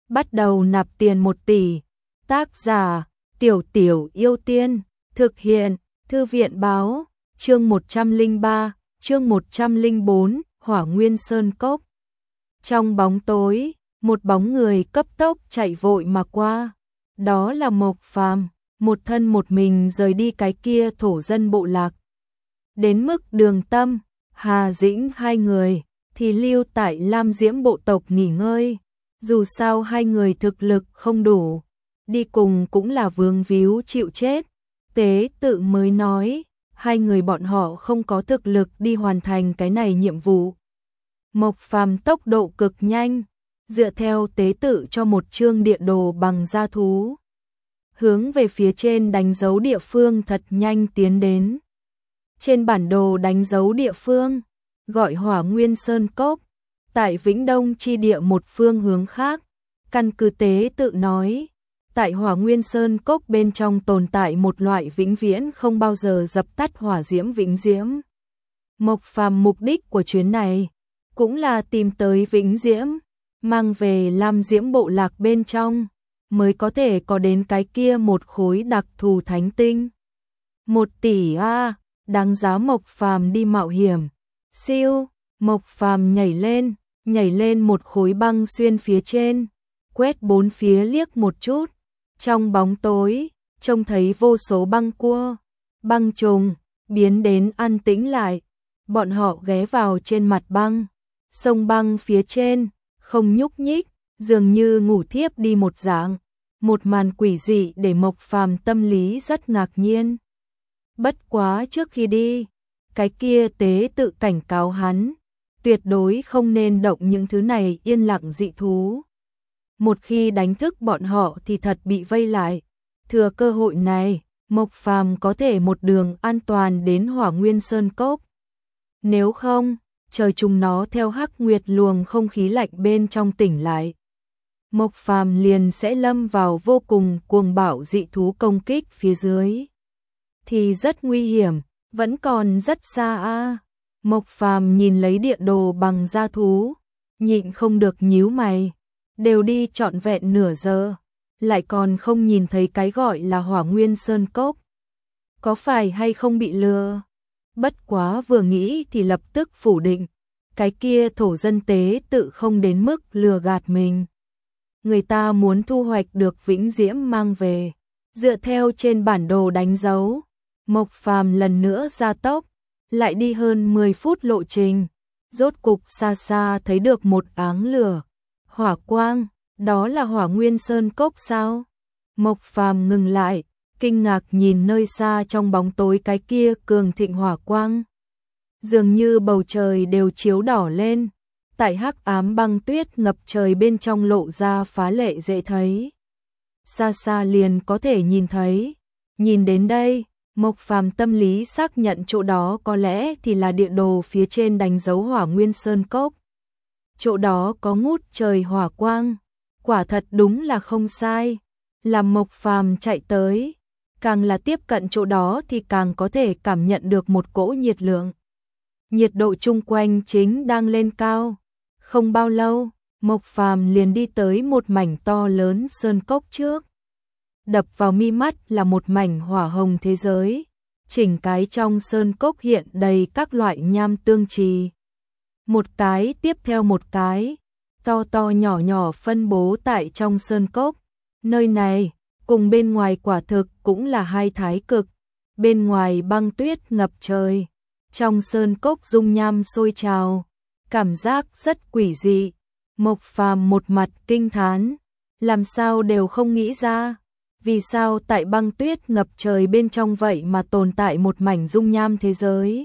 bắt đầu nạp tiền 1 tỷ. Tác giả, Tiểu Tiểu Yêu Tiên, thực hiện, Thư viện báo, chương 103, chương 104, Hỏa Nguyên Sơn Cốc. Trong bóng tối, một bóng người cấp tốc chạy vội mà qua, đó là Mộc Phàm, một thân một mình rời đi cái kia thổ dân bộ lạc. Đến mức Đường Tâm, Hà Dĩnh hai người thì lưu tại Lam Diễm bộ tộc nghỉ ngơi, dù sao hai người thực lực không đủ, đi cùng cũng là vướng víu chịu chết. Tế Tự mới nói, hai người bọn họ không có thực lực đi hoàn thành cái này nhiệm vụ. Mộc Phàm tốc độ cực nhanh, dựa theo Tế Tự cho một chương địa đồ bằng da thú, hướng về phía trên đánh dấu địa phương thật nhanh tiến đến. Trên bản đồ đánh dấu địa phương, gọi Hỏa Nguyên Sơn Cốc, tại Vĩnh Đông chi địa một phương hướng khác. Căn cứ Tế Tự nói, tại Hỏa Nguyên Sơn Cốc bên trong tồn tại một loại vĩnh viễn không bao giờ dập tắt hỏa diễm vĩnh diễm. Mộc Phàm mục đích của chuyến này cũng là tìm tới vĩnh diễm, mang về Lam Diễm bộ lạc bên trong, mới có thể có đến cái kia một khối đặc thù thánh tinh. 1 tỷ a, đáng giá Mộc Phàm đi mạo hiểm. Siêu, Mộc Phàm nhảy lên một khối băng xuyên phía trên, quét bốn phía liếc một chút. Trong bóng tối, trông thấy vô số băng cua, băng trùng, biến đến an tĩnh lại. Bọn họ ghé vào trên mặt băng, sông băng phía trên, không nhúc nhích, dường như ngủ thiếp đi một dạng. Một màn quỷ dị để Mộc Phàm tâm lý rất ngạc nhiên. Bất quá trước khi đi, cái kia Tế Tự cảnh cáo hắn, tuyệt đối không nên động những thứ này yên lặng dị thú. Một khi đánh thức bọn họ thì thật bị vây lại. Thừa cơ hội này, Mộc Phàm có thể một đường an toàn đến Hỏa Nguyên Sơn Cốc. Nếu không, trời chúng nó theo hắc nguyệt luồng không khí lạnh bên trong tỉnh lại, Mộc Phàm liền sẽ lâm vào vô cùng cuồng bạo dị thú công kích phía dưới. Thì rất nguy hiểm, vẫn còn rất xa a. Mộc Phàm nhìn lấy địa đồ bằng da thú, nhịn không được nhíu mày. Đều đi trọn vẹn nửa giờ, lại còn không nhìn thấy cái gọi là Hỏa Nguyên Sơn Cốc. Có phải hay không bị lừa? Bất quá vừa nghĩ thì lập tức phủ định, cái kia thổ dân Tế Tự không đến mức lừa gạt mình. Người ta muốn thu hoạch được vĩnh diễm mang về, dựa theo trên bản đồ đánh dấu. Mộc Phàm lần nữa gia tốc, lại đi hơn 10 phút lộ trình, rốt cục xa xa thấy được một áng lửa, hỏa quang, đó là Hỏa Nguyên Sơn Cốc sao? Mộc Phàm ngừng lại, kinh ngạc nhìn nơi xa trong bóng tối cái kia cường thịnh hỏa quang. Dường như bầu trời đều chiếu đỏ lên, tại hắc ám băng tuyết ngập trời bên trong lộ ra phá lệ dễ thấy. Xa xa liền có thể nhìn thấy. Nhìn đến đây, Mộc Phàm tâm lý xác nhận chỗ đó có lẽ thì là địa đồ phía trên đánh dấu Hỏa Nguyên Sơn Cốc. Chỗ đó có ngút trời hỏa quang, quả thật đúng là không sai. Làm Mộc Phàm chạy tới, càng là tiếp cận chỗ đó thì càng có thể cảm nhận được một cỗ nhiệt lượng. Nhiệt độ chung quanh chính đang lên cao. Không bao lâu, Mộc Phàm liền đi tới một mảnh to lớn sơn cốc trước. Đập vào mi mắt là một mảnh hỏa hồng thế giới. Chỉnh cái trong sơn cốc hiện đầy các loại nham tương trì. Một cái tiếp theo một cái, to to nhỏ nhỏ phân bố tại trong sơn cốc. Nơi này, cùng bên ngoài quả thực cũng là hai thái cực. Bên ngoài băng tuyết ngập trời, trong sơn cốc dung nham sôi trào, cảm giác rất quỷ dị. Mộc Phàm một mặt kinh thán, làm sao đều không nghĩ ra, vì sao tại băng tuyết ngập trời bên trong vậy mà tồn tại một mảnh dung nham thế giới.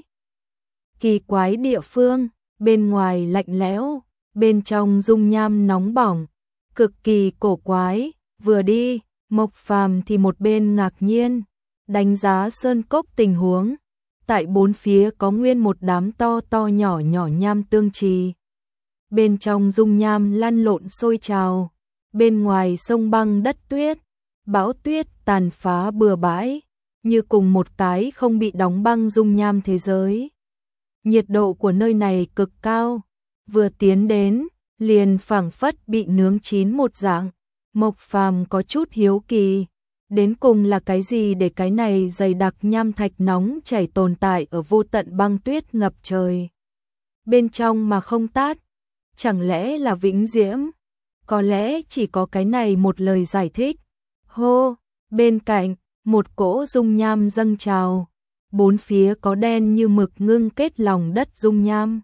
Kỳ quái địa phương, bên ngoài lạnh lẽo, bên trong dung nham nóng bỏng, cực kỳ cổ quái. Vừa đi, Mộc Phàm thì một bên ngạc nhiên, đánh giá sơn cốc tình huống. Tại bốn phía có nguyên một đám to to nhỏ nhỏ nham tương trì. Bên trong dung nham lăn lộn sôi trào, bên ngoài sông băng đất tuyết, bão tuyết tàn phá bừa bãi, như cùng một cái không bị đóng băng dung nham thế giới. Nhiệt độ của nơi này cực cao, vừa tiến đến, liền phảng phất bị nướng chín một dạng. Mộc Phàm có chút hiếu kỳ, đến cùng là cái gì để cái này dày đặc nham thạch nóng chảy tồn tại ở vô tận băng tuyết ngập trời bên trong mà không tát, chẳng lẽ là vĩnh diễm? Có lẽ chỉ có cái này một lời giải thích. Hô, bên cạnh, một cỗ dung nham dâng trào, bốn phía có đen như mực ngưng kết lòng đất dung nham.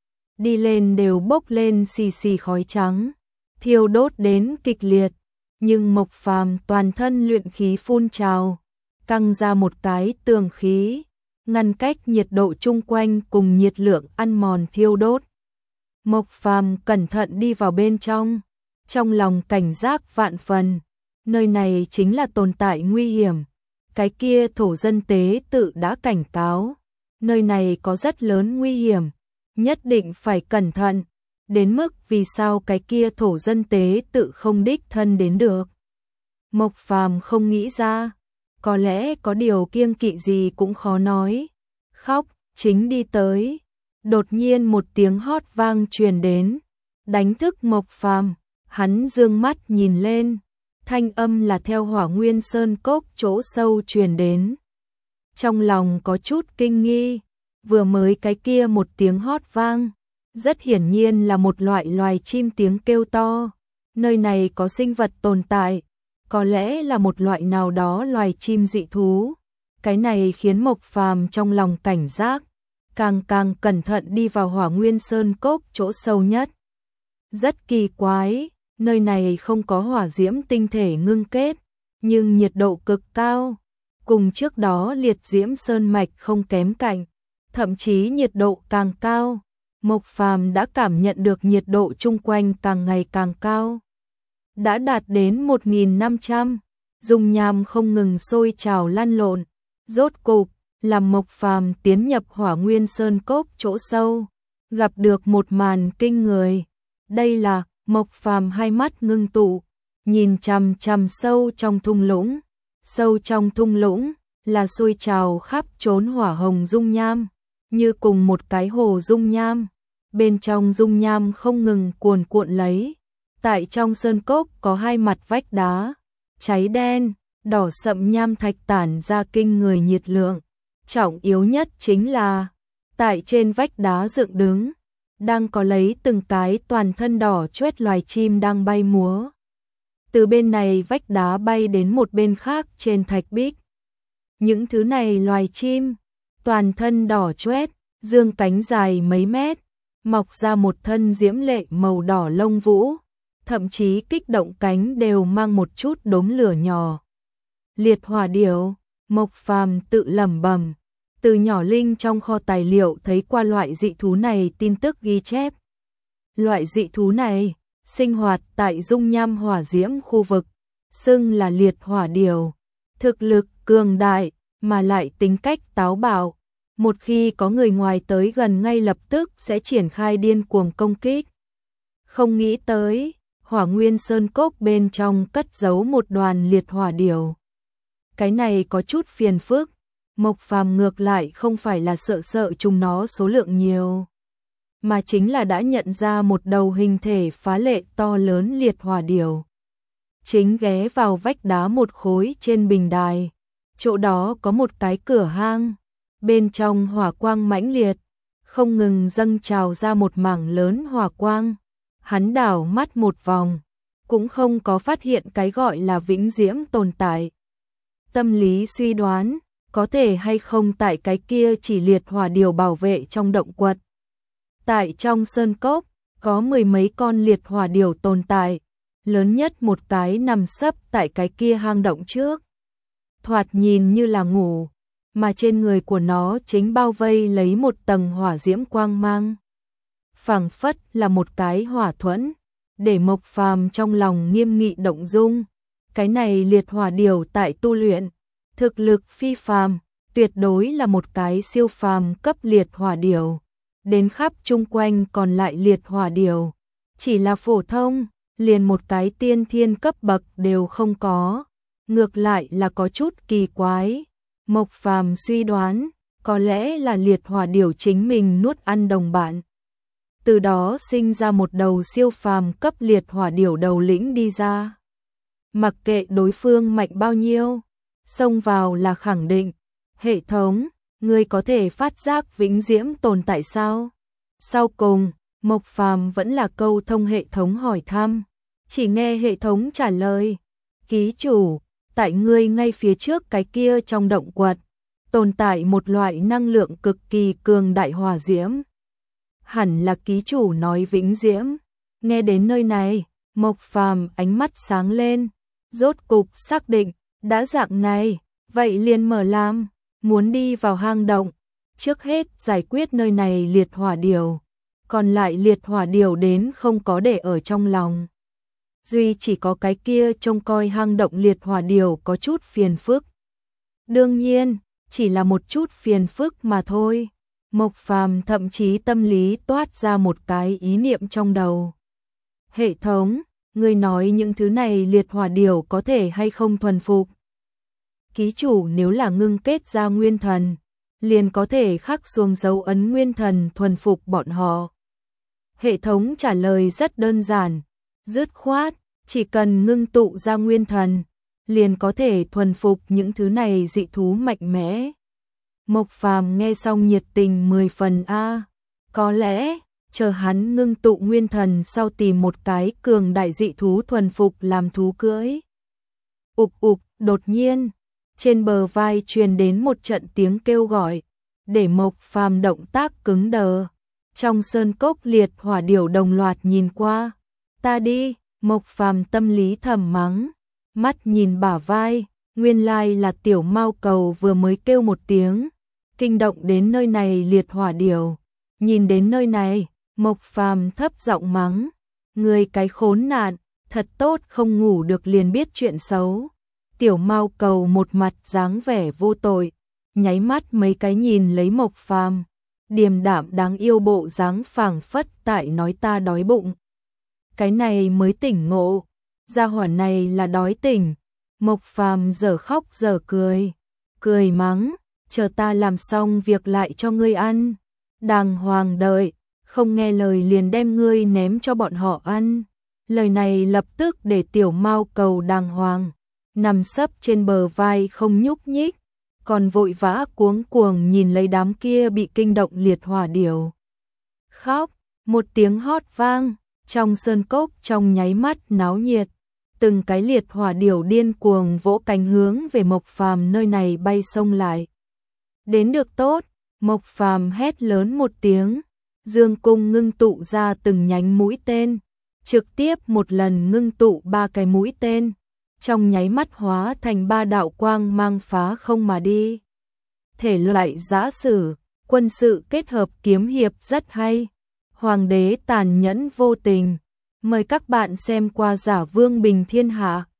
Đi lên đều bốc lên xì xì khói trắng, thiêu đốt đến kịch liệt, nhưng Mộc Phàm toàn thân luyện khí phun trào, căng ra một cái tường khí, ngăn cách nhiệt độ chung quanh cùng nhiệt lượng ăn mòn thiêu đốt. Mộc Phàm cẩn thận đi vào bên trong lòng cảnh giác vạn phần, nơi này chính là tồn tại nguy hiểm. Cái kia thổ dân tế tự đã cảnh cáo, nơi này có rất lớn nguy hiểm, nhất định phải cẩn thận, đến mức vì sao cái kia thổ dân tế tự không đích thân đến được. Mộc Phàm không nghĩ ra, có lẽ có điều kiêng kỵ gì cũng khó nói. Khóc, chính đi tới, đột nhiên một tiếng hót vang truyền đến, đánh thức Mộc Phàm, hắn dương mắt nhìn lên, thanh âm là theo Hỏa Nguyên Sơn cốc chỗ sâu truyền đến. Trong lòng có chút kinh nghi, vừa mới cái kia một tiếng hót vang, rất hiển nhiên là một loại loài chim tiếng kêu to, nơi này có sinh vật tồn tại, có lẽ là một loại nào đó loài chim dị thú. Cái này khiến Mộc Phàm trong lòng cảnh giác, càng cẩn thận đi vào Hỏa Nguyên Sơn cốc chỗ sâu nhất. Rất kỳ quái, nơi này không có hỏa diễm tinh thể ngưng kết, nhưng nhiệt độ cực cao, cùng trước đó liệt diễm sơn mạch không kém cạnh, thậm chí nhiệt độ càng cao. Mộc Phàm đã cảm nhận được nhiệt độ chung quanh càng ngày càng cao, đã đạt đến 1500, dung nham không ngừng sôi trào lăn lộn, rốt cục làm Mộc Phàm tiến nhập Hỏa Nguyên Sơn cốc chỗ sâu, gặp được một màn kinh người. Đây là Mộc Phàm hai mắt ngưng tụ, nhìn chằm chằm sâu trong thung lũng. Sâu trong thung lũng là sôi trào khắp trốn hỏa hồng dung nham, như cùng một cái hồ dung nham. Bên trong dung nham không ngừng cuồn cuộn lấy. Tại trong sơn cốc có hai mặt vách đá, cháy đen, đỏ sậm nham thạch tản ra kinh người nhiệt lượng. Trọng yếu nhất chính là, tại trên vách đá dựng đứng, đang có lấy từng cái toàn thân đỏ chót loài chim đang bay múa. Từ bên này vách đá bay đến một bên khác trên thạch bích. Những thứ này loài chim, toàn thân đỏ chót, dương cánh dài mấy mét, mọc ra một thân diễm lệ màu đỏ lông vũ, thậm chí kích động cánh đều mang một chút đốm lửa nhỏ. Liệt hỏa điểu, Mộc Phàm tự lẩm bẩm, từ nhỏ linh trong kho tài liệu thấy qua loại dị thú này tin tức ghi chép. Loại dị thú này sinh hoạt tại dung nham hỏa diễm khu vực, xưng là liệt hỏa điểu, thực lực cường đại mà lại tính cách táo bạo, một khi có người ngoài tới gần ngay lập tức sẽ triển khai điên cuồng công kích. Không nghĩ tới, Hỏa Nguyên Sơn cốc bên trong cất giấu một đoàn liệt hỏa điểu. Cái này có chút phiền phức, Mộc Phàm ngược lại không phải là sợ chúng nó số lượng nhiều, mà chính là đã nhận ra một đầu hình thể phá lệ to lớn liệt hỏa điểu. Chính ghé vào vách đá một khối trên bình đài, chỗ đó có một cái cửa hang, bên trong hỏa quang mãnh liệt, không ngừng dâng trào ra một mảng lớn hỏa quang. Hắn đảo mắt một vòng, cũng không có phát hiện cái gọi là vĩnh diễm tồn tại. Tâm lý suy đoán, có thể hay không tại cái kia chỉ liệt hỏa điểu bảo vệ trong động quật. Tại trong sơn cốc, có mười mấy con liệt hỏa điểu tồn tại, lớn nhất một cái nằm sấp tại cái kia hang động trước. Thoạt nhìn như là ngủ, mà trên người của nó chính bao vây lấy một tầng hỏa diễm quang mang. Phảng phất là một cái hỏa thuẫn, để Mộc Phàm trong lòng nghiêm nghị động dung. Cái này liệt hỏa điểu tại tu luyện, thực lực phi phàm, tuyệt đối là một cái siêu phàm cấp liệt hỏa điểu. Đến khắp chung quanh còn lại liệt hỏa điểu, chỉ là phổ thông, liền một cái tiên thiên cấp bậc đều không có. Ngược lại là có chút kỳ quái. Mộc Phàm suy đoán, có lẽ là liệt hỏa điểu chính mình nuốt ăn đồng bạn. từ đó sinh ra một đầu siêu phàm cấp liệt hỏa điểu đầu lĩnh đi ra. Mặc kệ đối phương mạnh bao nhiêu, xông vào là khẳng định. Hệ thống, ngươi có thể phát giác vĩnh diễm tồn tại sao? Sau cùng, Mộc Phàm vẫn là câu thông hệ thống hỏi thăm. Chỉ nghe hệ thống trả lời, ký chủ, tại ngươi ngay phía trước cái kia trong động quật, tồn tại một loại năng lượng cực kỳ cường đại hỏa diễm. Hẳn là ký chủ nói vĩnh diễm. Nghe đến nơi này, Mộc Phàm ánh mắt sáng lên, rốt cục xác định, đã dạng này, vậy liền mở làm, muốn đi vào hang động, trước hết giải quyết nơi này liệt hỏa điểu, còn lại liệt hỏa điểu đến không có để ở trong lòng. Duy chỉ có cái kia trông coi hang động liệt hỏa điểu có chút phiền phức. Đương nhiên, chỉ là một chút phiền phức mà thôi. Mộc Phàm thậm chí tâm lý toát ra một cái ý niệm trong đầu. Hệ thống, ngươi nói những thứ này liệt hỏa điểu có thể hay không thuần phục? Ký chủ nếu là ngưng kết ra nguyên thần, liền có thể khắc xuống dấu ấn nguyên thần thuần phục bọn họ. Hệ thống trả lời rất đơn giản, dứt khoát, chỉ cần ngưng tụ ra nguyên thần, liền có thể thuần phục những thứ này dị thú mạnh mẽ. Mộc Phàm nghe xong nhiệt tình 10 phần a, có lẽ chờ hắn ngưng tụ nguyên thần sau tìm một cái cường đại dị thú thuần phục làm thú cưỡi. Ục ục, đột nhiên, trên bờ vai truyền đến một trận tiếng kêu gọi, để Mộc Phàm động tác cứng đờ. Trong sơn cốc liệt hỏa điểu đồng loạt nhìn qua, ta đi, Mộc Phàm tâm lý thầm mắng, mắt nhìn bả vai, nguyên lai là tiểu mao cầu vừa mới kêu một tiếng, kinh động đến nơi này liệt hỏa điểu. Nhìn đến nơi này, Mộc Phàm thấp giọng mắng, người cái khốn nạn, thật tốt không ngủ được liền biết chuyện xấu. Tiểu mao cầu một mặt dáng vẻ vô tội, nháy mắt mấy cái nhìn lấy Mộc Phàm, điềm đạm đáng yêu bộ dáng phảng phất tại nói ta đói bụng. Cái này mới tỉnh ngộ, gia hỏa này là đói tỉnh. Mộc Phàm dở khóc dở cười, cười mắng, chờ ta làm xong việc lại cho ngươi ăn. Đàng hoàng đợi, không nghe lời liền đem ngươi ném cho bọn họ ăn. Lời này lập tức để tiểu mao cầu đàng hoàng, nằm sấp trên bờ vai không nhúc nhích, còn vội vã cuống cuồng nhìn lấy đám kia bị kinh động liệt hỏa điểu. Khóc, một tiếng hót vang, trong sơn cốc trong nháy mắt náo nhiệt, từng cái liệt hỏa điểu điên cuồng vỗ cánh hướng về Mộc Phàm nơi này bay xông lại. Đến được tốt, Mộc Phàm hét lớn một tiếng, dương cung ngưng tụ ra từng nhánh mũi tên, trực tiếp một lần ngưng tụ 3 cái mũi tên, trong nháy mắt hóa thành 3 đạo quang mang phá không mà đi. Thể loại giã sử, quân sự kết hợp kiếm hiệp rất hay. Hoàng đế tàn nhẫn vô tình. Mời các bạn xem qua Giả Vương Bình Thiên Hạ.